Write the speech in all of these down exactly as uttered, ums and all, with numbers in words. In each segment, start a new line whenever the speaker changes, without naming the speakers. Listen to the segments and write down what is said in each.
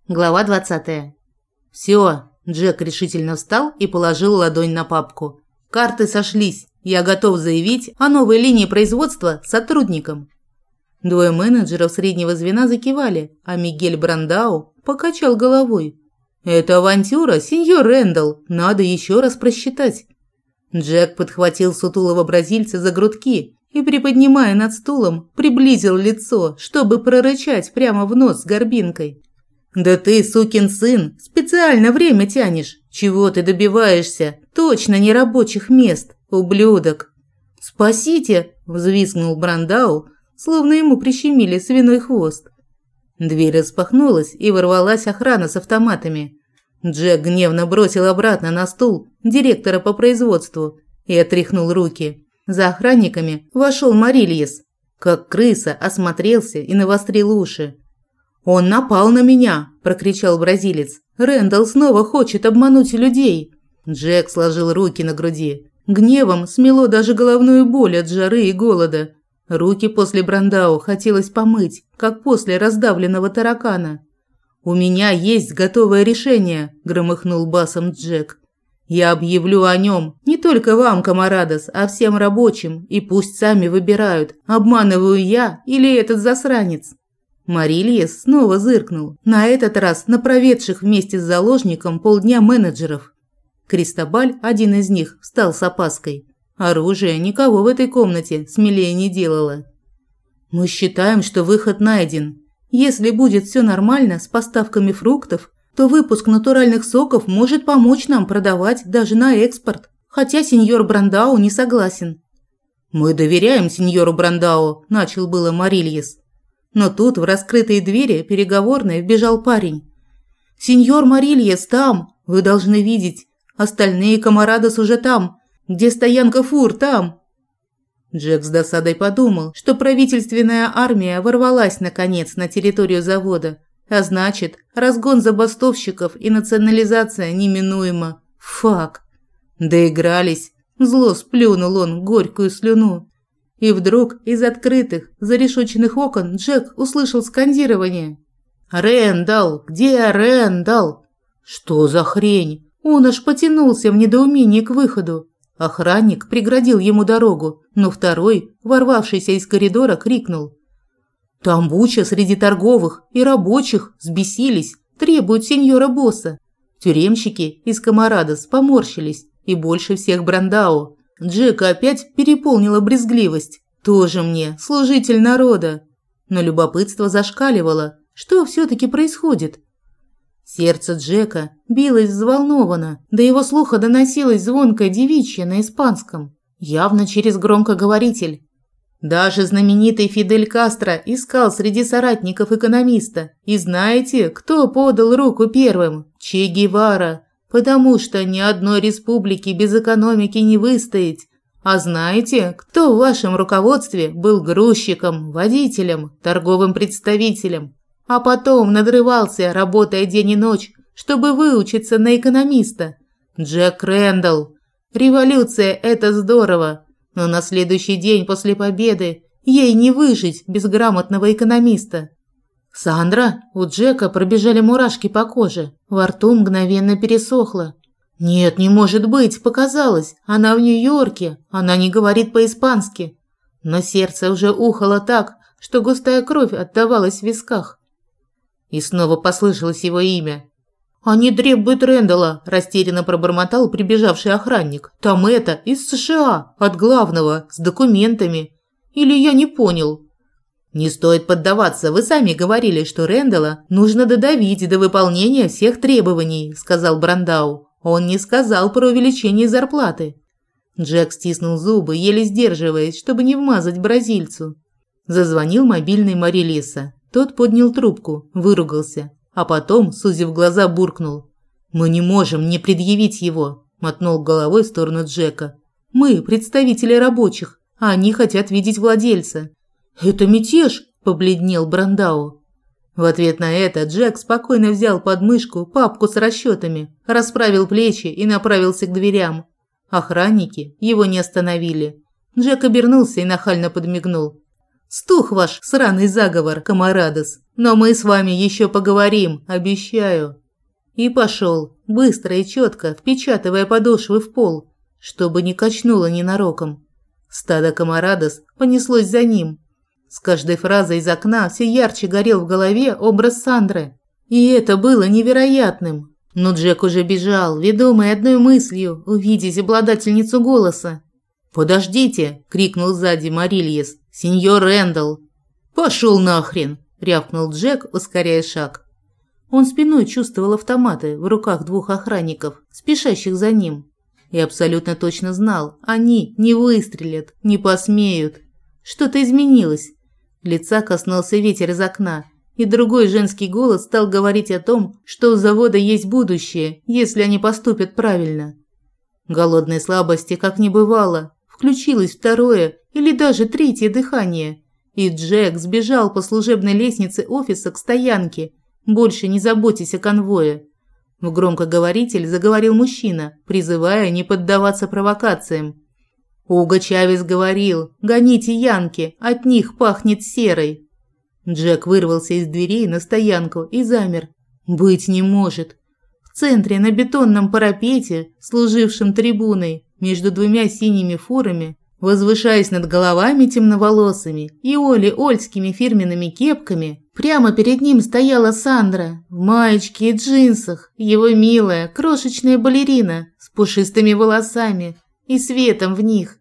Глава двадцатая. «Все», – Джек решительно встал и положил ладонь на папку. «Карты сошлись. Я готов заявить о новой линии производства сотрудникам». Двое менеджеров среднего звена закивали, а Мигель Брандау покачал головой. «Это авантюра, сеньор Рэндалл. Надо еще раз просчитать». Джек подхватил сутулого бразильца за грудки и, приподнимая над стулом, приблизил лицо, чтобы прорычать прямо в нос с горбинкой. «Да ты, сукин сын, специально время тянешь. Чего ты добиваешься? Точно не рабочих мест, ублюдок!» «Спасите!» – взвизгнул Брандау, словно ему прищемили свиной хвост. Дверь распахнулась, и ворвалась охрана с автоматами. Джек гневно бросил обратно на стул директора по производству и отряхнул руки. За охранниками вошел Марильес. Как крыса осмотрелся и навострил уши. «Он напал на меня!» – прокричал бразилец. «Рэндалл снова хочет обмануть людей!» Джек сложил руки на груди. Гневом смело даже головную боль от жары и голода. Руки после Брандау хотелось помыть, как после раздавленного таракана. «У меня есть готовое решение!» – громыхнул басом Джек. «Я объявлю о нем не только вам, камарадос, а всем рабочим, и пусть сами выбирают, обманываю я или этот засранец». Марильес снова зыркнул, на этот раз на проведших вместе с заложником полдня менеджеров. Кристобаль, один из них, встал с опаской. Оружие никого в этой комнате смелее не делало. «Мы считаем, что выход найден. Если будет все нормально с поставками фруктов, то выпуск натуральных соков может помочь нам продавать даже на экспорт, хотя сеньор Брандау не согласен». «Мы доверяем сеньору Брандау», – начал было Марильес. Но тут в раскрытые двери переговорной вбежал парень. «Сеньор Марильес там, вы должны видеть. Остальные камарадос уже там. Где стоянка фур, там». Джек с досадой подумал, что правительственная армия ворвалась наконец на территорию завода, а значит, разгон забастовщиков и национализация неминуема. Фак. Доигрались. Зло сплюнул он горькую слюну. И вдруг из открытых, зарешоченных окон Джек услышал скандирование. «Рэндалл! Где Рэндалл?» «Что за хрень?» Он аж потянулся в недоумении к выходу. Охранник преградил ему дорогу, но второй, ворвавшийся из коридора, крикнул. «Там буча среди торговых и рабочих взбесились, требуют сеньора босса». Тюремщики из Камарадос поморщились, и больше всех Брандау. Джека опять переполнила брезгливость. Тоже мне, служитель народа. Но любопытство зашкаливало. Что все-таки происходит? Сердце Джека билось взволнованно, до его слуха доносилось звонкое девичье на испанском, явно через громкоговоритель. Даже знаменитый Фидель Кастро искал среди соратников экономиста. И знаете, кто подал руку первым? Че Гевара. Потому что ни одной республики без экономики не выстоять. А знаете, кто в вашем руководстве был грузчиком, водителем, торговым представителем, а потом надрывался, работая день и ночь, чтобы выучиться на экономиста? Джек Рэндалл. Революция – это здорово, но на следующий день после победы ей не выжить без грамотного экономиста. «Сандра?» У Джека пробежали мурашки по коже, во рту мгновенно пересохло. «Нет, не может быть, показалось, она в Нью-Йорке, она не говорит по-испански». Но сердце уже ухало так, что густая кровь отдавалась в висках. И снова послышалось его имя. «Они требуют Рэндалла», – растерянно пробормотал прибежавший охранник. «Там это, из США, от главного, с документами. Или я не понял?» «Не стоит поддаваться, вы сами говорили, что Рэндалла нужно додавить до выполнения всех требований», – сказал Брандау. Он не сказал про увеличение зарплаты. Джек стиснул зубы, еле сдерживаясь, чтобы не вмазать бразильцу. Зазвонил мобильный Марильеса. Тот поднял трубку, выругался, а потом, сузив глаза, буркнул. «Мы не можем не предъявить его», – мотнул головой в сторону Джека. «Мы представители рабочих, а они хотят видеть владельца». «Это мятеж!» – побледнел Брандау. В ответ на это Джек спокойно взял под мышку папку с расчетами, расправил плечи и направился к дверям. Охранники его не остановили. Джек обернулся и нахально подмигнул. «Стух ваш сраный заговор, камарадос! Но мы с вами еще поговорим, обещаю». И пошел, быстро и четко, впечатывая подошвы в пол, чтобы не качнуло ненароком. Стадо комарадос понеслось за ним. С каждой фразой из окна все ярче горел в голове образ Сандры. И это было невероятным. Но Джек уже бежал, ведомый одной мыслью – увидеть обладательницу голоса. «Подождите!» – крикнул сзади Марильес. «Сеньор Рэндалл!» «Пошел нахрен!» – рявкнул Джек, ускоряя шаг. Он спиной чувствовал автоматы в руках двух охранников, спешащих за ним. И абсолютно точно знал, они не выстрелят, не посмеют. Что-то изменилось. Лица коснулся ветер из окна, и другой женский голос стал говорить о том, что у завода есть будущее, если они поступят правильно. Голодной слабости как не бывало, включилось второе или даже третье дыхание, и Джек сбежал по служебной лестнице офиса к стоянке, больше не заботясь о конвое. В громкоговоритель заговорил мужчина, призывая не поддаваться провокациям. Уго Чавес говорил: «Гоните янки, от них пахнет серой». Джек вырвался из дверей на стоянку и замер. Быть не может. В центре на бетонном парапете, служившем трибуной, между двумя синими фурами, возвышаясь над головами темноволосыми и оли-ольскими фирменными кепками, прямо перед ним стояла Сандра в маечке и джинсах, его милая, крошечная балерина с пушистыми волосами и светом в них.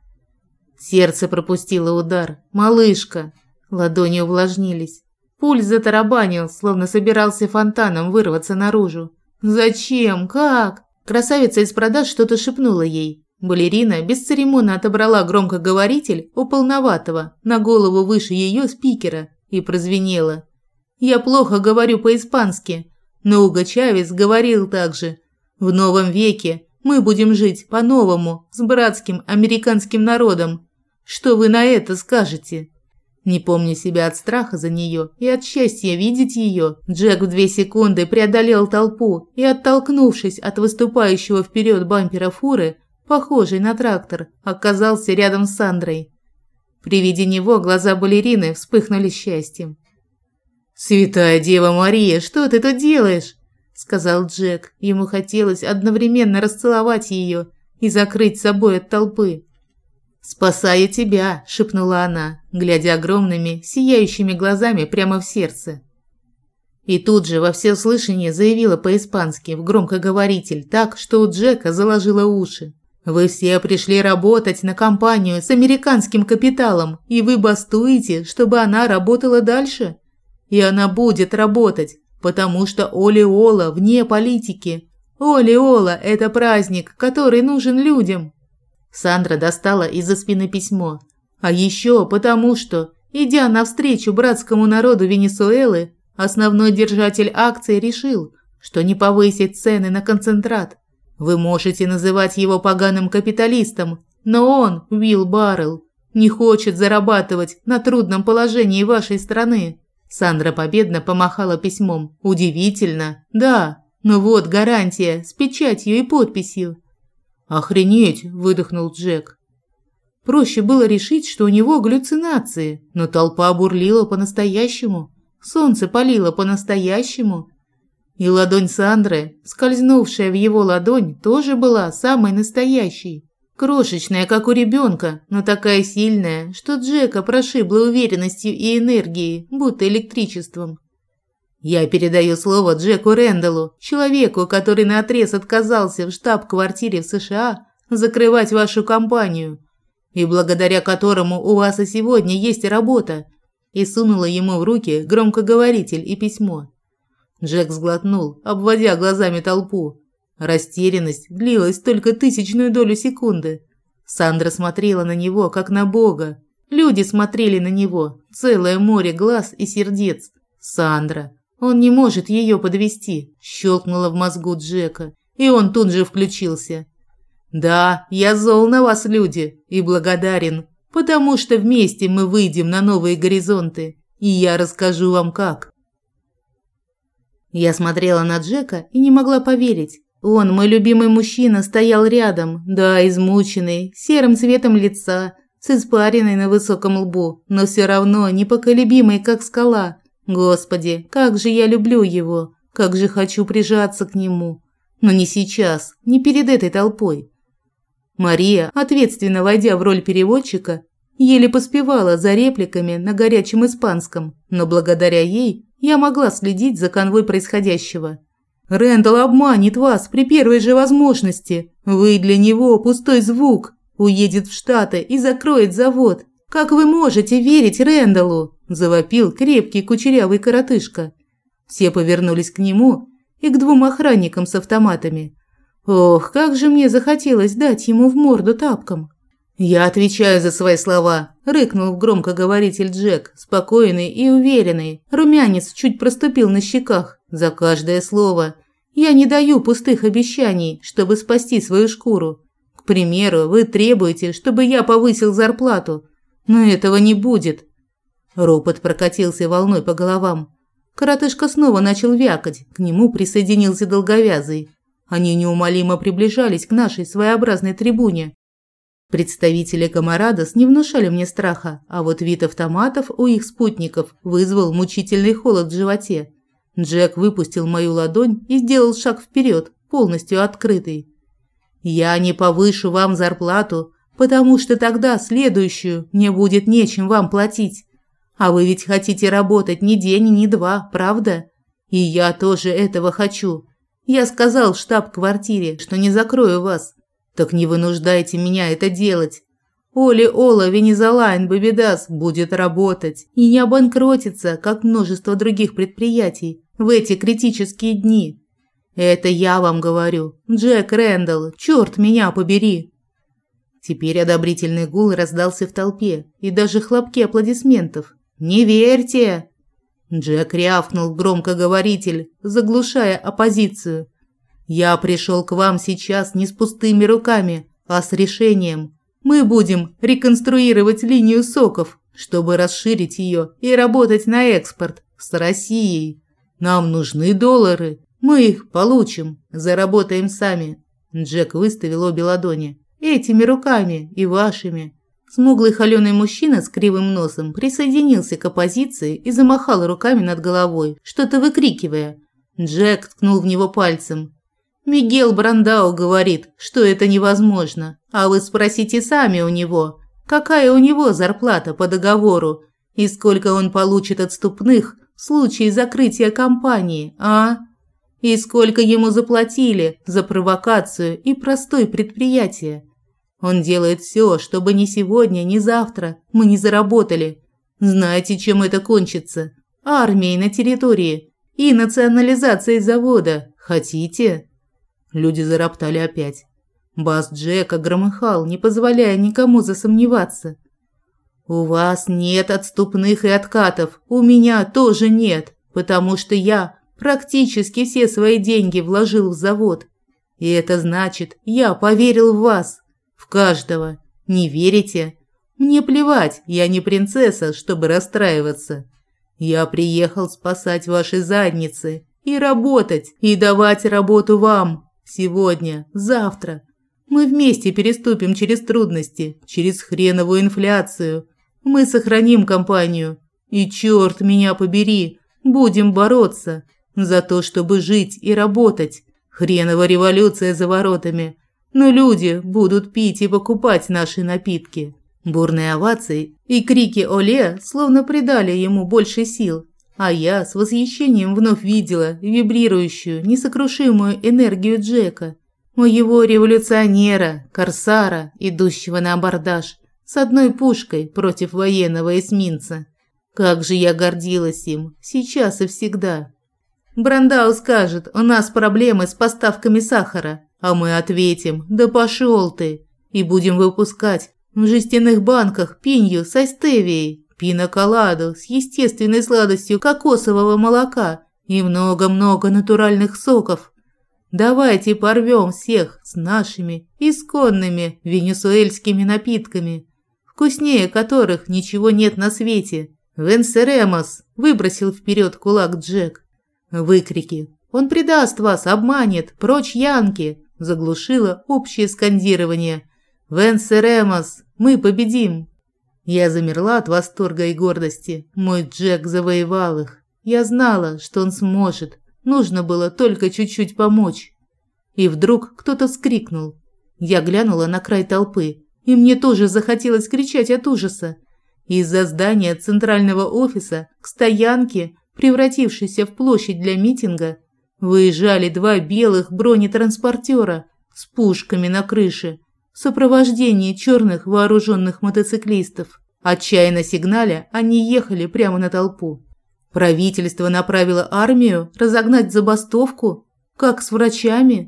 Сердце пропустило удар. Малышка. Ладони увлажнились. Пульс затарабанил, словно собирался фонтаном вырваться наружу. «Зачем? Как?» Красавица из продаж что-то шепнула ей. Балерина бесцеремонно отобрала громкоговоритель у полноватого, на голову выше ее спикера, и прозвенела. «Я плохо говорю по-испански, но Уго Чавес говорил так же. В новом веке мы будем жить по-новому, с братским американским народом. Что вы на это скажете?» Не помня себя от страха за нее и от счастья видеть ее, Джек в две секунды преодолел толпу и, оттолкнувшись от выступающего вперед бампера фуры, похожий на трактор, оказался рядом с Сандрой. При виде него глаза балерины вспыхнули счастьем. «Святая Дева Мария, что ты тут делаешь?» – сказал Джек. Ему хотелось одновременно расцеловать ее и закрыть собой от толпы. «Спасаю тебя», – шепнула она, глядя огромными, сияющими глазами прямо в сердце. И тут же во всеуслышание заявила по-испански в громкоговоритель так, что у Джека заложило уши. «Вы все пришли работать на компанию с американским капиталом, и вы бастуете, чтобы она работала дальше? И она будет работать, потому что Оли-Ола вне политики. Оли-Ола – это праздник, который нужен людям». Сандра достала из-за спины письмо. А еще потому что, идя навстречу братскому народу Венесуэлы, основной держатель акций решил, что не повысит цены на концентрат. Вы можете называть его поганым капиталистом, но он, Уилл Баррелл, не хочет зарабатывать на трудном положении вашей страны. Сандра победно помахала письмом. Удивительно, да, но вот гарантия с печатью и подписью. «Охренеть!» – выдохнул Джек. Проще было решить, что у него галлюцинации, но толпа бурлила по-настоящему, солнце палило по-настоящему. И ладонь Сандры, скользнувшая в его ладонь, тоже была самой настоящей. Крошечная, как у ребенка, но такая сильная, что Джека прошибла уверенностью и энергией, будто электричеством. «Я передаю слово Джеку Рэндаллу, человеку, который наотрез отказался в штаб-квартире в США закрывать вашу компанию, и благодаря которому у вас и сегодня есть работа», и сунула ему в руки громкоговоритель и письмо. Джек сглотнул, обводя глазами толпу. Растерянность длилась только тысячную долю секунды. Сандра смотрела на него, как на бога. Люди смотрели на него, целое море глаз и сердец. Сандра. Он не может ее подвести, щелкнуло в мозгу Джека, и он тут же включился. «Да, я зол на вас, люди, и благодарен, потому что вместе мы выйдем на новые горизонты, и я расскажу вам как». Я смотрела на Джека и не могла поверить. Он, мой любимый мужчина, стоял рядом, да, измученный, серым цветом лица, с испариной на высоком лбу, но все равно непоколебимый, как скала. Господи, как же я люблю его, как же хочу прижаться к нему. Но не сейчас, не перед этой толпой. Мария, ответственно войдя в роль переводчика, еле поспевала за репликами на горячем испанском, но благодаря ей я могла следить за конвой происходящего. «Рэндалл обманет вас при первой же возможности. Вы для него пустой звук. Уедет в Штаты и закроет завод. Как вы можете верить Рэндаллу?» – завопил крепкий кучерявый коротышка. Все повернулись к нему и к двум охранникам с автоматами. Ох, как же мне захотелось дать ему в морду тапком. «Я отвечаю за свои слова», – рыкнул громкоговоритель Джек, спокойный и уверенный. Румянец чуть проступил на щеках. «За каждое слово. Я не даю пустых обещаний, чтобы спасти свою шкуру. К примеру, вы требуете, чтобы я повысил зарплату. Но этого не будет». Ропот прокатился волной по головам. Коротышка снова начал вякать, к нему присоединился долговязый. Они неумолимо приближались к нашей своеобразной трибуне. Представители Камарадос не внушали мне страха, а вот вид автоматов у их спутников вызвал мучительный холод в животе. Джек выпустил мою ладонь и сделал шаг вперед, полностью открытый. «Я не повышу вам зарплату, потому что тогда следующую мне будет нечем вам платить. А вы ведь хотите работать не день и не два, правда? И я тоже этого хочу. Я сказал в штаб-квартире, что не закрою вас. Так не вынуждайте меня это делать. Оли Ола Венезолайн Бабидас будет работать и не обанкротится, как множество других предприятий в эти критические дни. Это я вам говорю, Джек Рэндалл, черт меня побери!» Теперь одобрительный гул раздался в толпе и даже хлопки аплодисментов. «Не верьте!» Джек рявкнул в громкоговоритель, заглушая оппозицию. «Я пришел к вам сейчас не с пустыми руками, а с решением. Мы будем реконструировать линию соков, чтобы расширить ее и работать на экспорт с Россией. Нам нужны доллары, мы их получим, заработаем сами». Джек выставил обе ладони. «Этими руками и вашими». Смуглый холёный мужчина с кривым носом присоединился к оппозиции и замахал руками над головой, что-то выкрикивая. Джек ткнул в него пальцем. «Мигел Брандау говорит, что это невозможно, а вы спросите сами у него, какая у него зарплата по договору и сколько он получит отступных в случае закрытия компании, а? И сколько ему заплатили за провокацию и простое предприятие. Он делает все, чтобы ни сегодня, ни завтра мы не заработали. Знаете, чем это кончится? Армией на территории и национализацией завода. Хотите?» Люди зароптали опять. Бас Джека громыхал, не позволяя никому засомневаться. «У вас нет отступных и откатов, у меня тоже нет, потому что я практически все свои деньги вложил в завод. И это значит, я поверил в вас. В каждого. Не верите? Мне плевать, я не принцесса, чтобы расстраиваться. Я приехал спасать ваши задницы и работать, и давать работу вам. Сегодня, завтра. Мы вместе переступим через трудности, через хреновую инфляцию. Мы сохраним компанию. И черт меня побери, будем бороться за то, чтобы жить и работать. Хренова революция за воротами. Но люди будут пить и покупать наши напитки». Бурные овации и крики «Оле» словно придали ему больше сил, а я с восхищением вновь видела вибрирующую, несокрушимую энергию Джека, моего революционера, корсара, идущего на абордаж, с одной пушкой против военного эсминца. Как же я гордилась им, сейчас и всегда. Брандау скажет, у нас проблемы с поставками сахара. А мы ответим, да пошел ты, и будем выпускать в жестяных банках пинью со стевией, пиноколаду с естественной сладостью кокосового молока и много-много натуральных соков. Давайте порвем всех с нашими исконными венесуэльскими напитками, вкуснее которых ничего нет на свете. «Венсеремос!» – выбросил вперед кулак Джек. Выкрики «Он предаст вас, обманет! Прочь янки!» заглушило общее скандирование. «Венсеремос! Мы победим!» Я замерла от восторга и гордости. Мой Джек завоевал их. Я знала, что он сможет. Нужно было только чуть-чуть помочь. И вдруг кто-то вскрикнул. Я глянула на край толпы, и мне тоже захотелось кричать от ужаса. Из-за здания центрального офиса к стоянке, превратившейся в площадь для митинга, выезжали два белых бронетранспортера с пушками на крыше в сопровождении черных вооруженных мотоциклистов. Отчаянно сигналя, они ехали прямо на толпу. Правительство направило армию разогнать забастовку, как с врачами.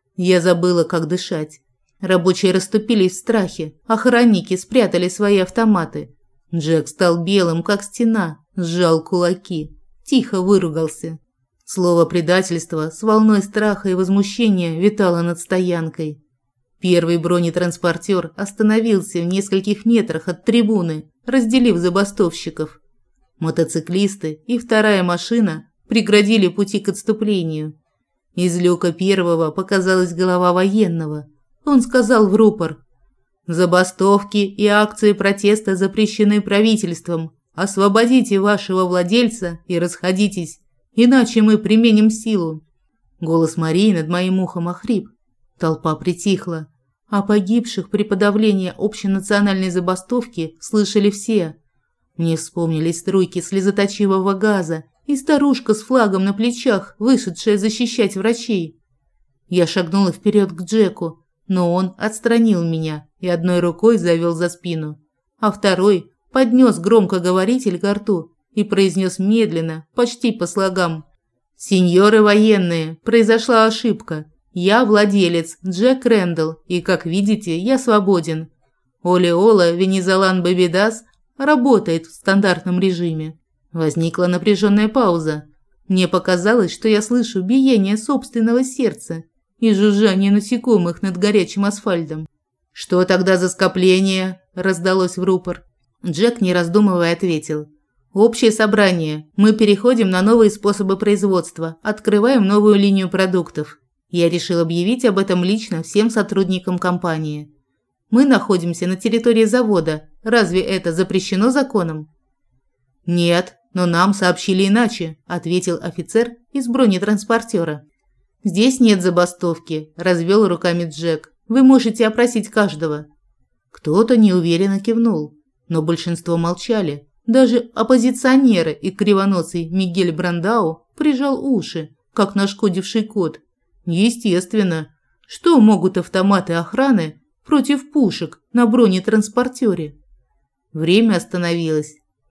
Я забыла, как дышать. Рабочие расступились в страхе, охранники спрятали свои автоматы. Джек стал белым, как стена, сжал кулаки, тихо выругался. Слово предательства с волной страха и возмущения витало над стоянкой. Первый бронетранспортер остановился в нескольких метрах от трибуны, разделив забастовщиков. Мотоциклисты и вторая машина преградили пути к отступлению. Из люка первого показалась голова военного. Он сказал в рупор: «Забастовки и акции протеста запрещены правительством. Освободите вашего владельца и расходитесь, иначе мы применим силу». Голос Марии над моим ухом охрип. Толпа притихла. О погибших при подавлении общенациональной забастовки слышали все. Мне вспомнились струйки слезоточивого газа и старушка с флагом на плечах, вышедшая защищать врачей. Я шагнула вперед к Джеку, но он отстранил меня и одной рукой завел за спину, а второй поднес громкоговоритель ко рту и произнес медленно, почти по слогам: «Сеньоры военные, произошла ошибка. Я владелец Джек Рэндалл, и, как видите, я свободен. Олеола Венезолан Бабидас работает в стандартном режиме». Возникла напряженная пауза. Мне показалось, что я слышу биение собственного сердца и жужжание насекомых над горячим асфальтом. «Что тогда за скопление?» – раздалось в рупор. Джек, не раздумывая, ответил: «Общее собрание. Мы переходим на новые способы производства, открываем новую линию продуктов. Я решил объявить об этом лично всем сотрудникам компании. Мы находимся на территории завода. Разве это запрещено законом?» «Нет, но нам сообщили иначе», – ответил офицер из бронетранспортера. «Здесь нет забастовки», – развел руками Джек. «Вы можете опросить каждого». Кто-то неуверенно кивнул, но большинство молчали. Даже оппозиционеры и кривоносый Мигель Брандау прижал уши, как нашкодивший кот. Естественно, что могут автоматы охраны против пушек на бронетранспортере? Время остановилось.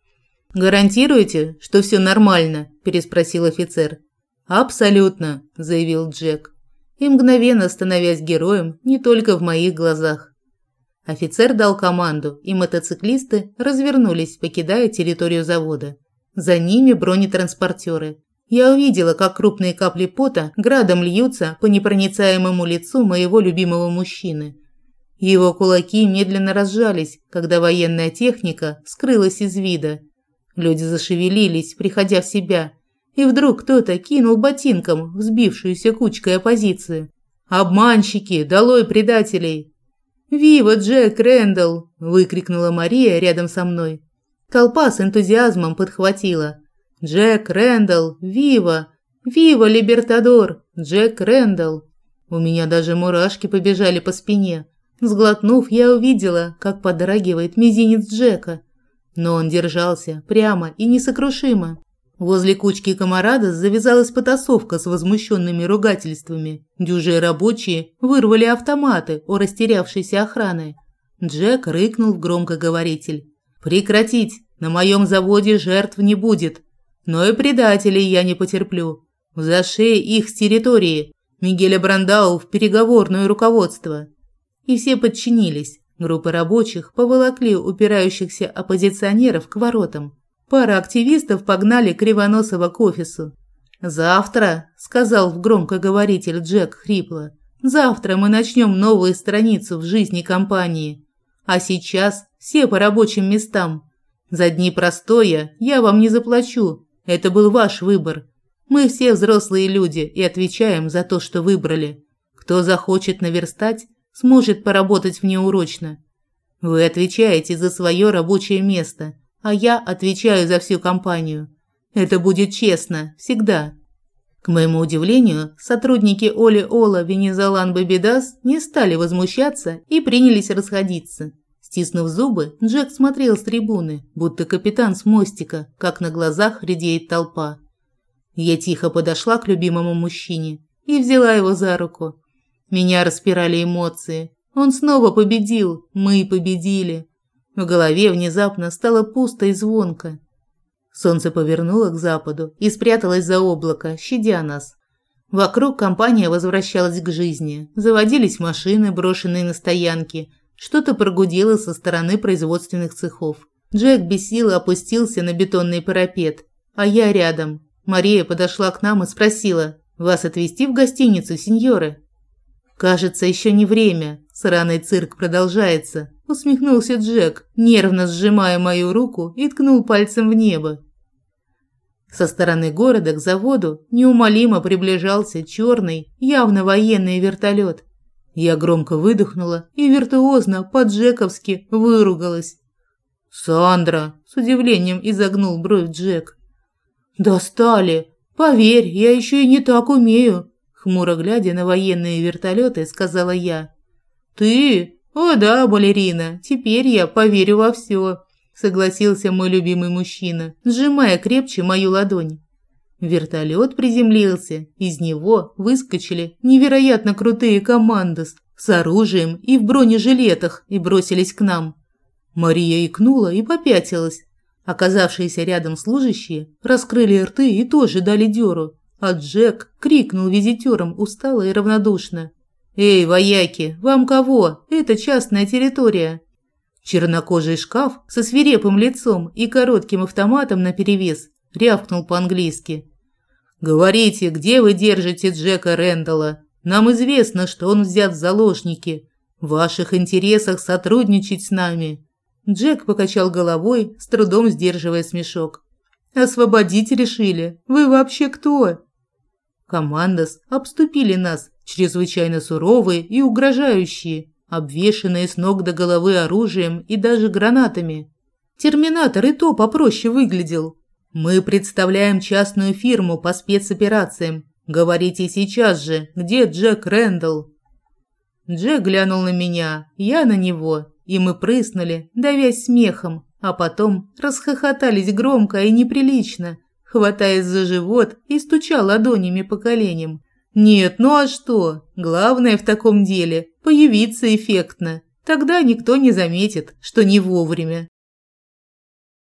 «Гарантируете, что все нормально?» – переспросил офицер. «Абсолютно», – заявил Джек, и мгновенно становясь героем не только в моих глазах. Офицер дал команду, и мотоциклисты развернулись, покидая территорию завода. За ними бронетранспортеры. Я увидела, как крупные капли пота градом льются по непроницаемому лицу моего любимого мужчины. Его кулаки медленно разжались, когда военная техника скрылась из вида. Люди зашевелились, приходя в себя, и вдруг кто-то кинул ботинком взбившуюся кучкой оппозицию. «Обманщики! Долой предателей!» «Вива Джек Рэндалл!» – выкрикнула Мария рядом со мной. Толпа с энтузиазмом подхватила: «Джек Рэндалл! Вива! Вива Либертадор! Джек Рэндалл!» У меня даже мурашки побежали по спине. Сглотнув, я увидела, как подрагивает мизинец Джека. Но он держался прямо и несокрушимо. Возле кучки комарада завязалась потасовка с возмущенными ругательствами. Дюжие рабочие вырвали автоматы у растерявшейся охраны. Джек рыкнул в громкоговоритель: «Прекратить! На моем заводе жертв не будет. Но и предателей я не потерплю. За шеи их с территории. Мигеля Брандау в переговорное руководство». И все подчинились. Группы рабочих поволокли упирающихся оппозиционеров к воротам. Пара активистов погнали Кривоносова к офису. «Завтра», – сказал в громкоговоритель Джек хрипло, – «завтра мы начнем новую страницу в жизни компании. А сейчас все по рабочим местам. За дни простоя я вам не заплачу. Это был ваш выбор. Мы все взрослые люди и отвечаем за то, что выбрали. Кто захочет наверстать, сможет поработать внеурочно. Вы отвечаете за свое рабочее место, а я отвечаю за всю компанию. Это будет честно, всегда. К моему удивлению, сотрудники Оли Ола Венезолан Бабидас не стали возмущаться и принялись расходиться. Стиснув зубы, Джек смотрел с трибуны, будто капитан с мостика, как на глазах редеет толпа. Я тихо подошла к любимому мужчине и взяла его за руку. Меня распирали эмоции. Он снова победил, мы победили. В голове внезапно стало пусто и звонко. Солнце повернуло к западу и спряталось за облако, щадя нас. Вокруг компания возвращалась к жизни. Заводились машины, брошенные на стоянке. Что-то прогудело со стороны производственных цехов. Джек без силы опустился на бетонный парапет, а я рядом. Мария подошла к нам и спросила: «Вас отвезти в гостиницу, сеньоры?» «Кажется, еще не время. Сраный цирк продолжается», – усмехнулся Джек, нервно сжимая мою руку и ткнул пальцем в небо. Со стороны города к заводу неумолимо приближался черный, явно военный вертолет. Я громко выдохнула и виртуозно по-джековски выругалась. «Сандра!» – с удивлением изогнул бровь Джек. «Достали! Поверь, я еще и не так умею!» Хмуро глядя на военные вертолеты, сказала я. «Ты? О да, балерина, теперь я поверю во все», согласился мой любимый мужчина, сжимая крепче мою ладонь. Вертолет приземлился, из него выскочили невероятно крутые командос с оружием и в бронежилетах и бросились к нам. Мария икнула и попятилась. Оказавшиеся рядом служащие раскрыли рты и тоже дали дёру, а Джек крикнул визитёрам устало и равнодушно: «Эй, вояки, вам кого? Это частная территория». Чернокожий шкаф со свирепым лицом и коротким автоматом наперевес рявкнул по-английски: «Говорите, где вы держите Джека Рэндалла? Нам известно, что он взят в заложники. В ваших интересах сотрудничать с нами». Джек покачал головой, с трудом сдерживая смешок. «Освободить решили? Вы вообще кто?» Командос обступили нас, чрезвычайно суровые и угрожающие, обвешанные с ног до головы оружием и даже гранатами. Терминатор и то попроще выглядел. «Мы представляем частную фирму по спецоперациям. Говорите сейчас же, где Джек Рэндалл?» Джек глянул на меня, я на него, и мы прыснули, давясь смехом, а потом расхохотались громко и неприлично, хватаясь за живот и стуча ладонями по коленям. Нет, ну а что? Главное в таком деле – появиться эффектно. Тогда никто не заметит, что не вовремя.